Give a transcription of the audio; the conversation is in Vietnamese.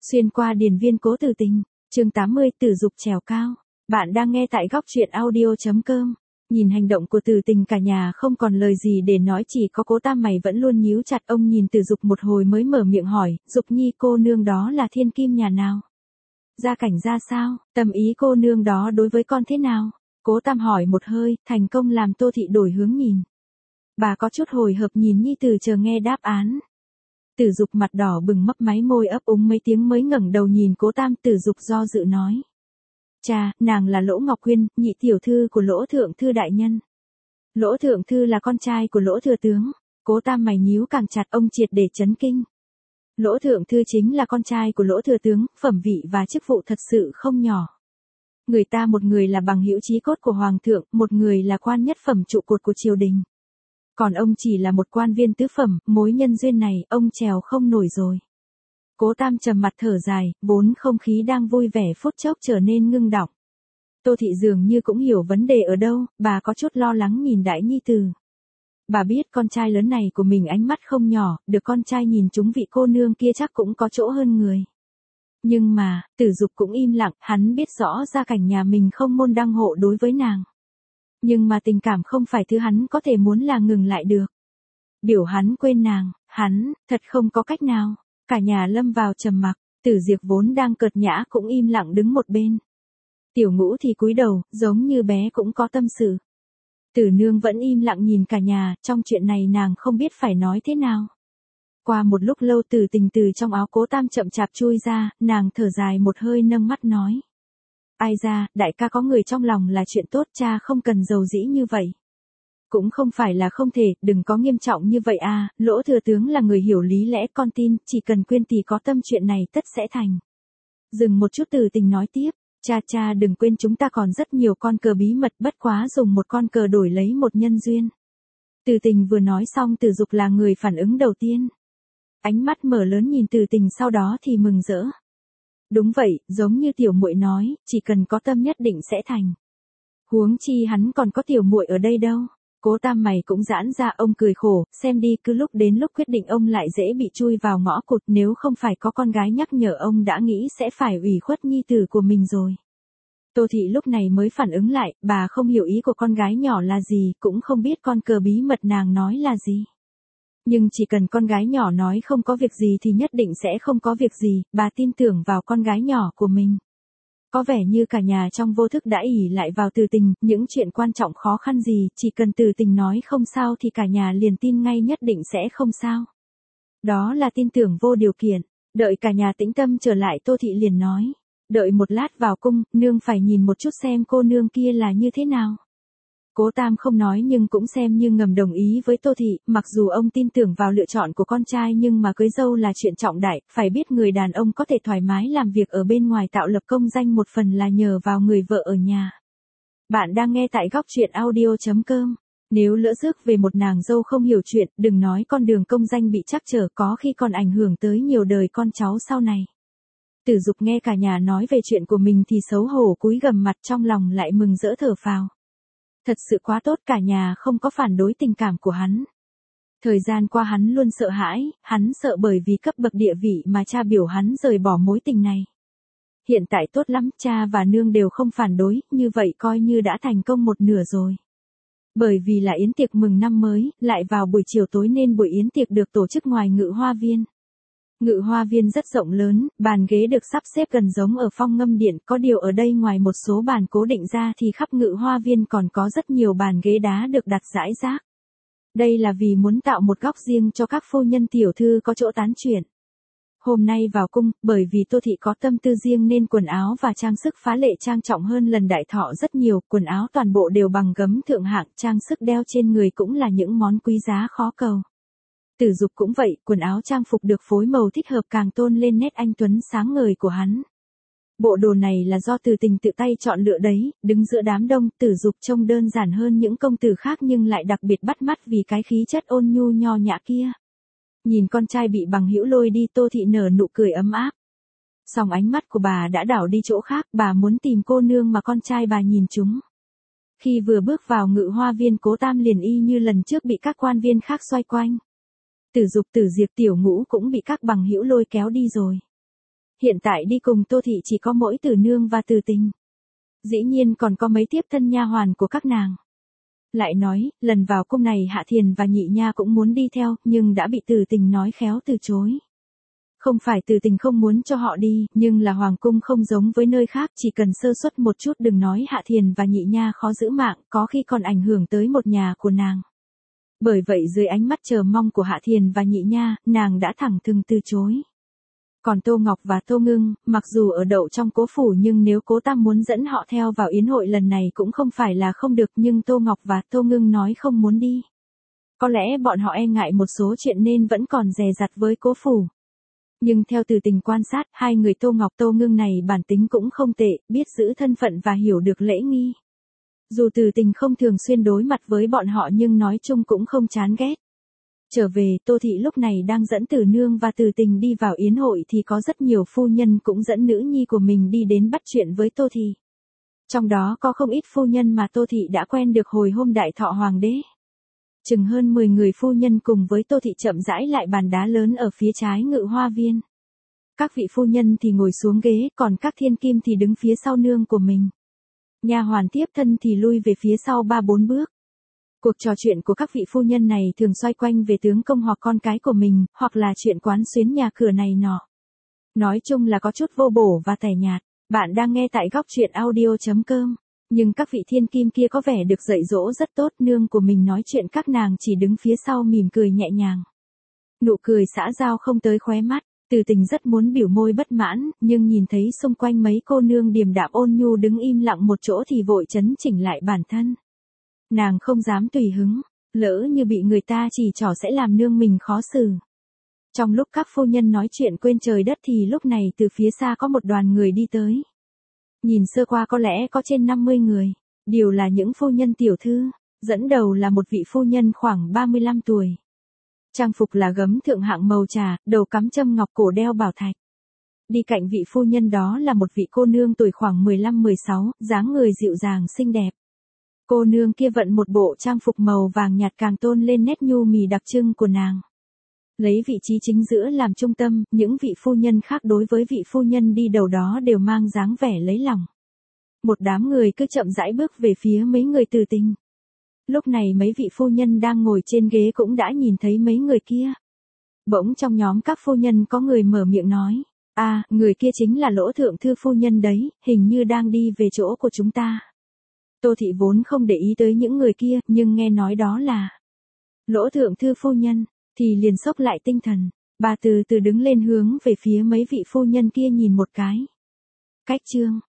Xuyên qua điền viên cố Từ Tình, chương 80 Tử Dục trèo cao. Bạn đang nghe tại góc truyện audio.com. Nhìn hành động của Từ Tình cả nhà không còn lời gì để nói, chỉ có Cố Tam mày vẫn luôn nhíu chặt. Ông nhìn Tử Dục một hồi mới mở miệng hỏi, Dục nhi cô nương đó là thiên kim nhà nào? Gia cảnh ra sao, tâm ý cô nương đó đối với con thế nào? Cố Tam hỏi một hơi, thành công làm Tô Thị đổi hướng nhìn. Bà có chút hồi hộp nhìn nhi tử chờ nghe đáp án. Tử Dục mặt đỏ bừng mấp máy môi ấp úng mấy tiếng mới ngẩng đầu nhìn Cố Tam. Tử Dục do dự nói. Cha, nàng là Lỗ Ngọc Quyên, nhị tiểu thư của Lỗ Thượng Thư đại nhân. Lỗ Thượng Thư là con trai của Lỗ Thừa Tướng. Cố Tam mày nhíu càng chặt, ông triệt để chấn kinh. Lỗ Thượng Thư chính là con trai của Lỗ Thừa Tướng, phẩm vị và chức vụ thật sự không nhỏ. Người ta một người là bằng hữu chí cốt của Hoàng thượng, một người là quan nhất phẩm trụ cột của triều đình. Còn ông chỉ là một quan viên tứ phẩm, mối nhân duyên này, ông trèo không nổi rồi. Cố Tam trầm mặt thở dài, vốn không khí đang vui vẻ phút chốc trở nên ngưng đọng. Tô Thị dường như cũng hiểu vấn đề ở đâu, bà có chút lo lắng nhìn đại nhi tử. Bà biết con trai lớn này của mình ánh mắt không nhỏ, được con trai nhìn trúng vị cô nương kia chắc cũng có chỗ hơn người. Nhưng mà, Tử Dục cũng im lặng, hắn biết rõ gia cảnh nhà mình không môn đăng hộ đối với nàng. Nhưng mà tình cảm không phải thứ hắn có thể muốn là ngừng lại được. Biểu hắn quên nàng, hắn, thật không có cách nào. Cả nhà lâm vào trầm mặc, Tử Diệp vốn đang cợt nhã cũng im lặng đứng một bên. Tiểu Ngũ thì cúi đầu, giống như bé cũng có tâm sự. Tử Nương vẫn im lặng nhìn cả nhà, trong chuyện này nàng không biết phải nói thế nào. Qua một lúc lâu Tử Tình từ trong áo Cố Tam chậm chạp chui ra, nàng thở dài một hơi nâng mắt nói. Ai ra, đại ca có người trong lòng là chuyện tốt, cha không cần giàu dĩ như vậy. Cũng không phải là không thể, đừng có nghiêm trọng như vậy à, Lỗ Thừa Tướng là người hiểu lý lẽ, con tin, chỉ cần Quyên tỷ có tâm chuyện này tất sẽ thành. Dừng một chút Tử Tình nói tiếp, cha đừng quên chúng ta còn rất nhiều con cờ bí mật, bất quá dùng một con cờ đổi lấy một nhân duyên. Tử Tình vừa nói xong Tử Dục là người phản ứng đầu tiên. Ánh mắt mở lớn nhìn Tử Tình sau đó thì mừng rỡ. Đúng vậy, giống như tiểu muội nói, chỉ cần có tâm nhất định sẽ thành. Huống chi hắn còn có tiểu muội ở đây đâu. Cố Tam mày cũng giãn ra, ông cười khổ, xem đi, cứ lúc đến lúc quyết định ông lại dễ bị chui vào ngõ cụt, nếu không phải có con gái nhắc nhở ông đã nghĩ sẽ phải ủy khuất nhi tử của mình rồi. Tô Thị lúc này mới phản ứng lại, bà không hiểu ý của con gái nhỏ là gì, cũng không biết con cờ bí mật nàng nói là gì. Nhưng chỉ cần con gái nhỏ nói không có việc gì thì nhất định sẽ không có việc gì, bà tin tưởng vào con gái nhỏ của mình. Có vẻ như cả nhà trong vô thức đã ỷ lại vào Từ Tình, những chuyện quan trọng khó khăn gì, chỉ cần Từ Tình nói không sao thì cả nhà liền tin ngay nhất định sẽ không sao. Đó là tin tưởng vô điều kiện. Đợi cả nhà tĩnh tâm trở lại Tô Thị liền nói. Đợi một lát vào cung, nương phải nhìn một chút xem cô nương kia là như thế nào. Cố Tam không nói nhưng cũng xem như ngầm đồng ý với Tô Thị, mặc dù ông tin tưởng vào lựa chọn của con trai nhưng mà cưới dâu là chuyện trọng đại, phải biết người đàn ông có thể thoải mái làm việc ở bên ngoài tạo lập công danh một phần là nhờ vào người vợ ở nhà. Bạn đang nghe tại góc truyện audio.com. Nếu lỡ rước về một nàng dâu không hiểu chuyện, đừng nói con đường công danh bị trắc trở, có khi còn ảnh hưởng tới nhiều đời con cháu sau này. Tử Dục nghe cả nhà nói về chuyện của mình thì xấu hổ cúi gằm mặt, trong lòng lại mừng rỡ thở phào. Thật sự quá tốt, cả nhà không có phản đối tình cảm của hắn. Thời gian qua hắn luôn sợ hãi, hắn sợ bởi vì cấp bậc địa vị mà cha biểu hắn rời bỏ mối tình này. Hiện tại tốt lắm, cha và nương đều không phản đối, như vậy coi như đã thành công một nửa rồi. Bởi vì là yến tiệc mừng năm mới, lại vào buổi chiều tối nên buổi yến tiệc được tổ chức ngoài Ngự Hoa Viên. Ngự Hoa Viên rất rộng lớn, bàn ghế được sắp xếp gần giống ở Phong Ngâm Điện, có điều ở đây ngoài một số bàn cố định ra thì khắp Ngự Hoa Viên còn có rất nhiều bàn ghế đá được đặt rải rác. Đây là vì muốn tạo một góc riêng cho các phu nhân tiểu thư có chỗ tán chuyện. Hôm nay vào cung, bởi vì Tô Thị có tâm tư riêng nên quần áo và trang sức phá lệ trang trọng hơn lần đại thọ rất nhiều, quần áo toàn bộ đều bằng gấm thượng hạng, trang sức đeo trên người cũng là những món quý giá khó cầu. Tử Dục cũng vậy, quần áo trang phục được phối màu thích hợp càng tôn lên nét anh tuấn sáng ngời của hắn. Bộ đồ này là do Từ Tình tự tay chọn lựa đấy, đứng giữa đám đông, Tử Dục trông đơn giản hơn những công tử khác nhưng lại đặc biệt bắt mắt vì cái khí chất ôn nhu nho nhã kia. Nhìn con trai bị bằng hữu lôi đi, Tô Thị nở nụ cười ấm áp. Song ánh mắt của bà đã đảo đi chỗ khác, bà muốn tìm cô nương mà con trai bà nhìn chúng. Khi vừa bước vào Ngự Hoa Viên, Cố Tam liền y như lần trước bị các quan viên khác xoay quanh. Tử Dục, Tử Diệp, Tiểu Ngũ cũng bị các bằng hữu lôi kéo đi rồi. Hiện tại đi cùng Tô Thị chỉ có mỗi Từ Nương và Từ Tình. Dĩ nhiên còn có mấy tiếp thân nha hoàn của các nàng. Lại nói, lần vào cung này Hạ Thiền và Nhị Nha cũng muốn đi theo, nhưng đã bị Từ Tình nói khéo từ chối. Không phải Từ Tình không muốn cho họ đi, nhưng là hoàng cung không giống với nơi khác, chỉ cần sơ suất một chút đừng nói Hạ Thiền và Nhị Nha khó giữ mạng, có khi còn ảnh hưởng tới một nhà của nàng. Bởi vậy dưới ánh mắt chờ mong của Hạ Thiền và Nhị Nha, nàng đã thẳng thừng từ chối. Còn Tô Ngọc và Tô Ngưng, mặc dù ở đậu trong Cố phủ nhưng nếu Cố Tam muốn dẫn họ theo vào yến hội lần này cũng không phải là không được, nhưng Tô Ngọc và Tô Ngưng nói không muốn đi. Có lẽ bọn họ e ngại một số chuyện nên vẫn còn dè dặt với Cố phủ. Nhưng theo Từ Tình quan sát, hai người Tô Ngọc Tô Ngưng này bản tính cũng không tệ, biết giữ thân phận và hiểu được lễ nghi. Dù Từ Tình không thường xuyên đối mặt với bọn họ nhưng nói chung cũng không chán ghét. Trở về, Tô Thị lúc này đang dẫn Từ Nương và Từ Tình đi vào yến hội thì có rất nhiều phu nhân cũng dẫn nữ nhi của mình đi đến bắt chuyện với Tô Thị. Trong đó có không ít phu nhân mà Tô Thị đã quen được hồi hôm đại thọ hoàng đế. Chừng hơn 10 người phu nhân cùng với Tô Thị chậm rãi lại bàn đá lớn ở phía trái Ngự Hoa Viên. Các vị phu nhân thì ngồi xuống ghế, còn các thiên kim thì đứng phía sau nương của mình. Nha hoàn tiếp thân thì lui về phía sau 3-4 bước. Cuộc trò chuyện của các vị phu nhân này thường xoay quanh về tướng công hoặc con cái của mình, hoặc là chuyện quán xuyến nhà cửa này nọ. Nói chung là có chút vô bổ và tẻ nhạt. Bạn đang nghe tại góc truyện audio.com. Nhưng các vị thiên kim kia có vẻ được dạy dỗ rất tốt, nương của mình nói chuyện các nàng chỉ đứng phía sau mỉm cười nhẹ nhàng. Nụ cười xã giao không tới khóe mắt, Từ Tình rất muốn biểu môi bất mãn, nhưng nhìn thấy xung quanh mấy cô nương điềm đạm ôn nhu đứng im lặng một chỗ thì vội chấn chỉnh lại bản thân. Nàng không dám tùy hứng, lỡ như bị người ta chỉ trỏ sẽ làm nương mình khó xử. Trong lúc các phu nhân nói chuyện quên trời đất thì lúc này từ phía xa có một đoàn người đi tới. Nhìn sơ qua có lẽ có trên 50 người, đều là những phu nhân tiểu thư, dẫn đầu là một vị phu nhân khoảng 35 tuổi. Trang phục là gấm thượng hạng màu trà, đầu cắm châm ngọc, cổ đeo bảo thạch. Đi cạnh vị phu nhân đó là một vị cô nương tuổi khoảng 15-16, dáng người dịu dàng xinh đẹp. Cô nương kia vận một bộ trang phục màu vàng nhạt càng tôn lên nét nhu mì đặc trưng của nàng. Lấy vị trí chính giữa làm trung tâm, những vị phu nhân khác đối với vị phu nhân đi đầu đó đều mang dáng vẻ lấy lòng. Một đám người cứ chậm rãi bước về phía mấy người Từ Tình. Lúc này mấy vị phu nhân đang ngồi trên ghế cũng đã nhìn thấy mấy người kia. Bỗng trong nhóm các phu nhân có người mở miệng nói, người kia chính là Lỗ thượng thư phu nhân đấy, hình như đang đi về chỗ của chúng ta. Tô Thị vốn không để ý tới những người kia, nhưng nghe nói đó là Lỗ thượng thư phu nhân, thì liền xốc lại tinh thần. Bà từ từ đứng lên hướng về phía mấy vị phu nhân kia nhìn một cái. Cách chương